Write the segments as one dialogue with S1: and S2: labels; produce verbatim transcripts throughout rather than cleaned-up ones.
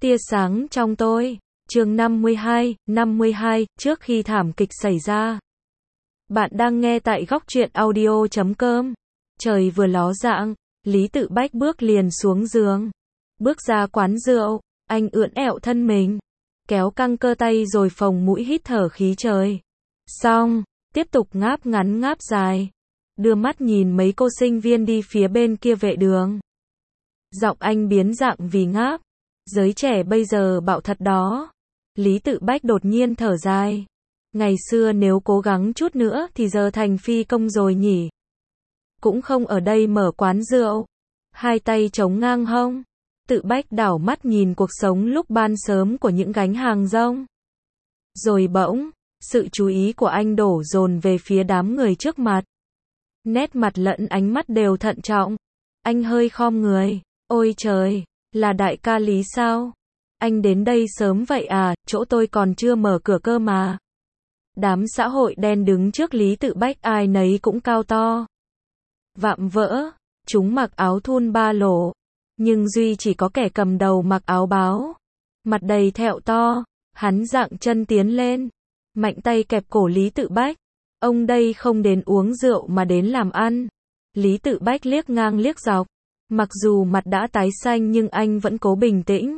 S1: tia sáng trong tôi. Chương năm mươi hai, năm mươi hai, trước khi thảm kịch xảy ra. Bạn đang nghe tại góc truyện audio chấm com. Trời vừa ló dạng, Lý Tự Bách bước liền xuống giường. Bước ra quán rượu, anh ưỡn ẹo thân mình, kéo căng cơ tay rồi phồng mũi hít thở khí trời. Xong, tiếp tục ngáp ngắn ngáp dài. Đưa mắt nhìn mấy cô sinh viên đi phía bên kia vệ đường. Giọng anh biến dạng vì ngáp. Giới trẻ bây giờ bạo thật đó. Lý Tự Bách đột nhiên thở dài. Ngày xưa nếu cố gắng chút nữa thì giờ thành phi công rồi nhỉ. Cũng không ở đây mở quán rượu. Hai tay chống ngang hông. Tự Bách đảo mắt nhìn cuộc sống lúc ban sớm của những gánh hàng rong. Rồi bỗng, sự chú ý của anh đổ dồn về phía đám người trước mặt. Nét mặt lẫn ánh mắt đều thận trọng. Anh hơi khom người. Ôi trời, là đại ca Lý sao? Anh đến đây sớm vậy à, chỗ tôi còn chưa mở cửa cơ mà. Đám xã hội đen đứng trước Lý Tự Bách ai nấy cũng cao to. Vạm vỡ, chúng mặc áo thun ba lỗ. Nhưng duy chỉ có kẻ cầm đầu mặc áo báo. Mặt đầy thẹo to, hắn dạng chân tiến lên. Mạnh tay kẹp cổ Lý Tự Bách. Ông đây không đến uống rượu mà đến làm ăn. Lý Tự Bách liếc ngang liếc dọc. Mặc dù mặt đã tái xanh nhưng anh vẫn cố bình tĩnh.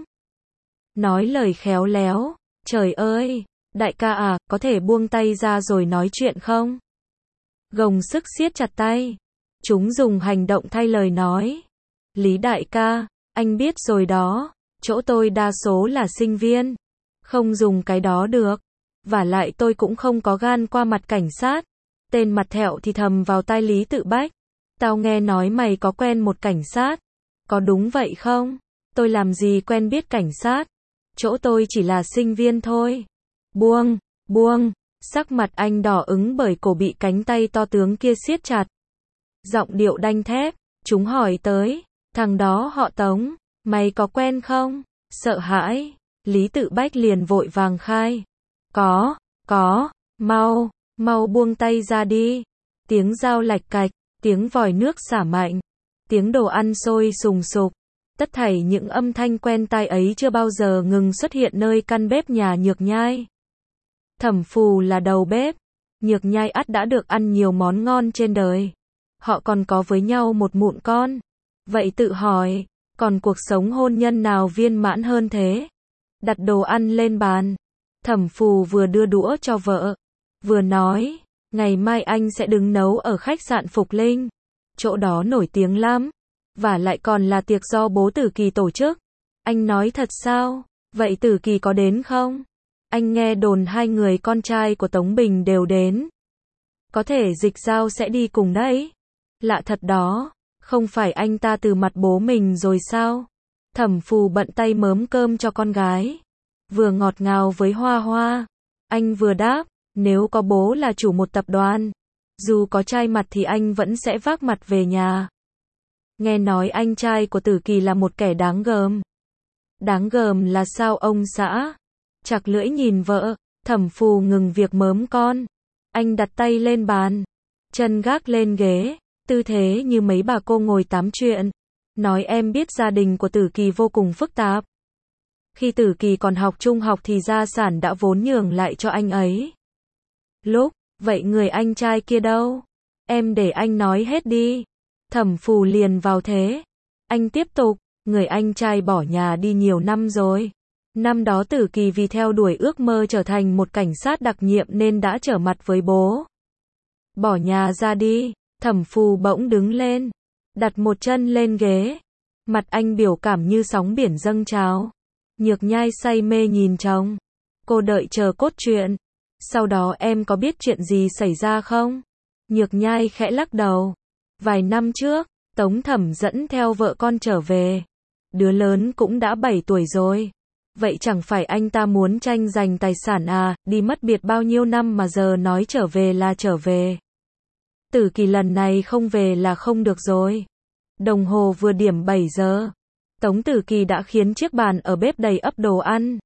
S1: Nói lời khéo léo. Trời ơi, đại ca à, có thể buông tay ra rồi nói chuyện không? Gồng sức siết chặt tay. Chúng dùng hành động thay lời nói. Lý đại ca, anh biết rồi đó, chỗ tôi đa số là sinh viên. Không dùng cái đó được. Vả lại tôi cũng không có gan qua mặt cảnh sát. Tên mặt thẹo thì thầm vào tai Lý Tự Bách. Tao nghe nói mày có quen một cảnh sát. Có đúng vậy không? Tôi làm gì quen biết cảnh sát. Chỗ tôi chỉ là sinh viên thôi. Buông, buông. Sắc mặt anh đỏ ứng bởi cổ bị cánh tay to tướng kia siết chặt. Giọng điệu đanh thép. Chúng hỏi tới. Thằng đó họ Tống. Mày có quen không? Sợ hãi. Lý Tự Bách liền vội vàng khai. Có, có. Mau, mau buông tay ra đi. Tiếng dao lạch cạch. Tiếng vòi nước xả mạnh. Tiếng đồ ăn sôi sùng sục. Tất thảy những âm thanh quen tai ấy chưa bao giờ ngừng xuất hiện nơi căn bếp nhà Nhược Nhai. Thẩm Phù là đầu bếp. Nhược Nhai ắt đã được ăn nhiều món ngon trên đời. Họ còn có với nhau một mụn con. Vậy tự hỏi, còn cuộc sống hôn nhân nào viên mãn hơn thế? Đặt đồ ăn lên bàn. Thẩm Phù vừa đưa đũa cho vợ, vừa nói, ngày mai anh sẽ đứng nấu ở khách sạn Phục Linh. Chỗ đó nổi tiếng lắm. Và lại còn là tiệc do bố Tử Kỳ tổ chức. Anh nói thật sao? Vậy Tử Kỳ có đến không? Anh nghe đồn hai người con trai của Tống Bình đều đến. Có thể Dịch Giao sẽ đi cùng đấy. Lạ thật đó. Không phải anh ta từ mặt bố mình rồi sao? Thẩm Phù bận tay mớm cơm cho con gái. Vừa ngọt ngào với Hoa Hoa. Anh vừa đáp, nếu có bố là chủ một tập đoàn. Dù có trai mặt thì anh vẫn sẽ vác mặt về nhà. Nghe nói anh trai của Tử Kỳ là một kẻ đáng gờm. Đáng gờm là sao ông xã? Chặt lưỡi nhìn vợ, Thẩm Phù ngừng việc mớm con. Anh đặt tay lên bàn, chân gác lên ghế, tư thế như mấy bà cô ngồi tám chuyện. Nói em biết gia đình của Tử Kỳ vô cùng phức tạp. Khi Tử Kỳ còn học trung học thì gia sản đã vốn nhường lại cho anh ấy. Lúc, vậy người anh trai kia đâu? Em để anh nói hết đi. Thẩm Phù liền vào thế. Anh tiếp tục, người anh trai bỏ nhà đi nhiều năm rồi. Năm đó Tử Kỳ vì theo đuổi ước mơ trở thành một cảnh sát đặc nhiệm nên đã trở mặt với bố. Bỏ nhà ra đi, Thẩm Phù bỗng đứng lên, đặt một chân lên ghế. Mặt anh biểu cảm như sóng biển dâng trào. Nhược Nhai say mê nhìn chồng. Cô đợi chờ cốt truyện. Sau đó em có biết chuyện gì xảy ra không? Nhược Nhai khẽ lắc đầu. Vài năm trước, Tống Thẩm dẫn theo vợ con trở về. Đứa lớn cũng đã bảy tuổi rồi. Vậy chẳng phải anh ta muốn tranh giành tài sản à, đi mất biệt bao nhiêu năm mà giờ nói trở về là trở về. Tử Kỳ lần này không về là không được rồi. Đồng hồ vừa điểm bảy giờ. Tống Tử Kỳ đã khiến chiếc bàn ở bếp đầy ắp đồ ăn.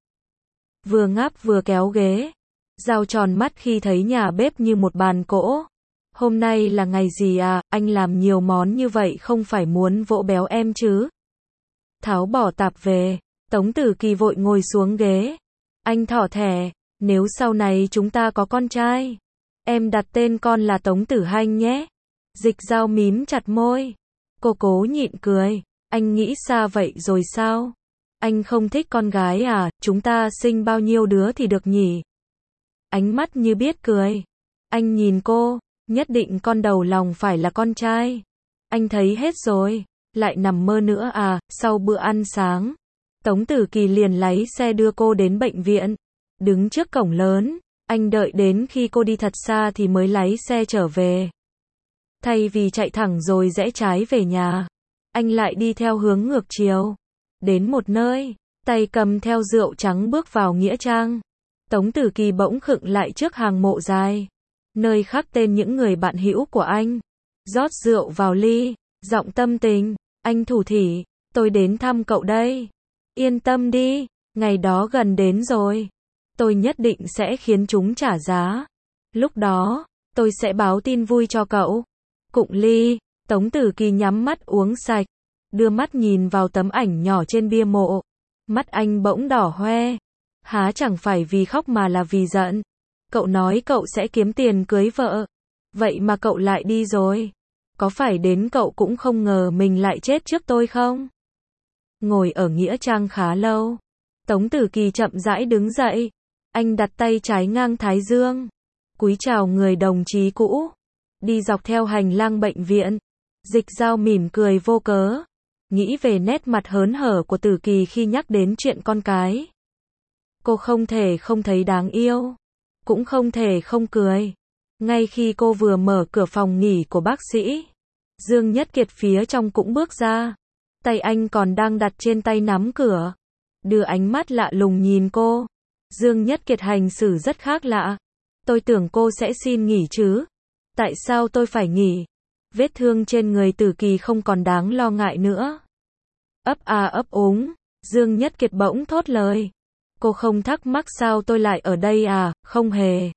S1: Vừa ngáp vừa kéo ghế. Dao tròn mắt khi thấy nhà bếp như một bàn cỗ. Hôm nay là ngày gì à, anh làm nhiều món như vậy không phải muốn vỗ béo em chứ? Tháo bỏ tạp về, Tống Tử Kỳ vội ngồi xuống ghế. Anh thỏ thẻ, nếu sau này chúng ta có con trai, em đặt tên con là Tống Tử Hanh nhé. Dịch Dao mím chặt môi. Cô cố nhịn cười. Anh nghĩ xa vậy rồi sao? Anh không thích con gái à, chúng ta sinh bao nhiêu đứa thì được nhỉ? Ánh mắt như biết cười. Anh nhìn cô, nhất định con đầu lòng phải là con trai. Anh thấy hết rồi, lại nằm mơ nữa à. Sau bữa ăn sáng, Tống Tử Kỳ liền lái xe đưa cô đến bệnh viện. Đứng trước cổng lớn, anh đợi đến khi cô đi thật xa thì mới lái xe trở về. Thay vì chạy thẳng rồi rẽ trái về nhà, anh lại đi theo hướng ngược chiều. Đến một nơi, tay cầm theo rượu trắng bước vào nghĩa trang. Tống Tử Kỳ bỗng khựng lại trước hàng mộ dài, nơi khắc tên những người bạn hữu của anh. Rót rượu vào ly, giọng tâm tình. Anh thủ thỉ, tôi đến thăm cậu đây. Yên tâm đi, ngày đó gần đến rồi. Tôi nhất định sẽ khiến chúng trả giá. Lúc đó, tôi sẽ báo tin vui cho cậu. Cụng ly, Tống Tử Kỳ nhắm mắt uống sạch, đưa mắt nhìn vào tấm ảnh nhỏ trên bia mộ. Mắt anh bỗng đỏ hoe. Há chẳng phải vì khóc mà là vì giận. Cậu nói cậu sẽ kiếm tiền cưới vợ. Vậy mà cậu lại đi rồi. Có phải đến cậu cũng không ngờ mình lại chết trước tôi không? Ngồi ở nghĩa trang khá lâu, Tống Tử Kỳ chậm rãi đứng dậy. Anh đặt tay trái ngang thái dương, cúi chào người đồng chí cũ. Đi dọc theo hành lang bệnh viện, Dịch Dao mỉm cười vô cớ. Nghĩ về nét mặt hớn hở của Tử Kỳ khi nhắc đến chuyện con cái. Cô không thể không thấy đáng yêu, cũng không thể không cười. Ngay khi cô vừa mở cửa phòng nghỉ của bác sĩ, Dương Nhất Kiệt phía trong cũng bước ra. Tay anh còn đang đặt trên tay nắm cửa, đưa ánh mắt lạ lùng nhìn cô. Dương Nhất Kiệt hành xử rất khác lạ. Tôi tưởng cô sẽ xin nghỉ chứ. Tại sao tôi phải nghỉ? Vết thương trên người Tử Kỳ không còn đáng lo ngại nữa. Ấp a ấp úng, Dương Nhất Kiệt bỗng thốt lời. Cô không thắc mắc sao tôi lại ở đây à? Không hề.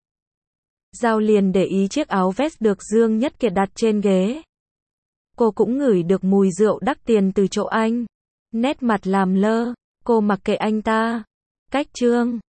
S1: Dao liền để ý chiếc áo vest được Dương Nhất Kiệt đặt trên ghế. Cô cũng ngửi được mùi rượu đắt tiền từ chỗ anh. Nét mặt làm lơ, cô mặc kệ anh ta. Cách chương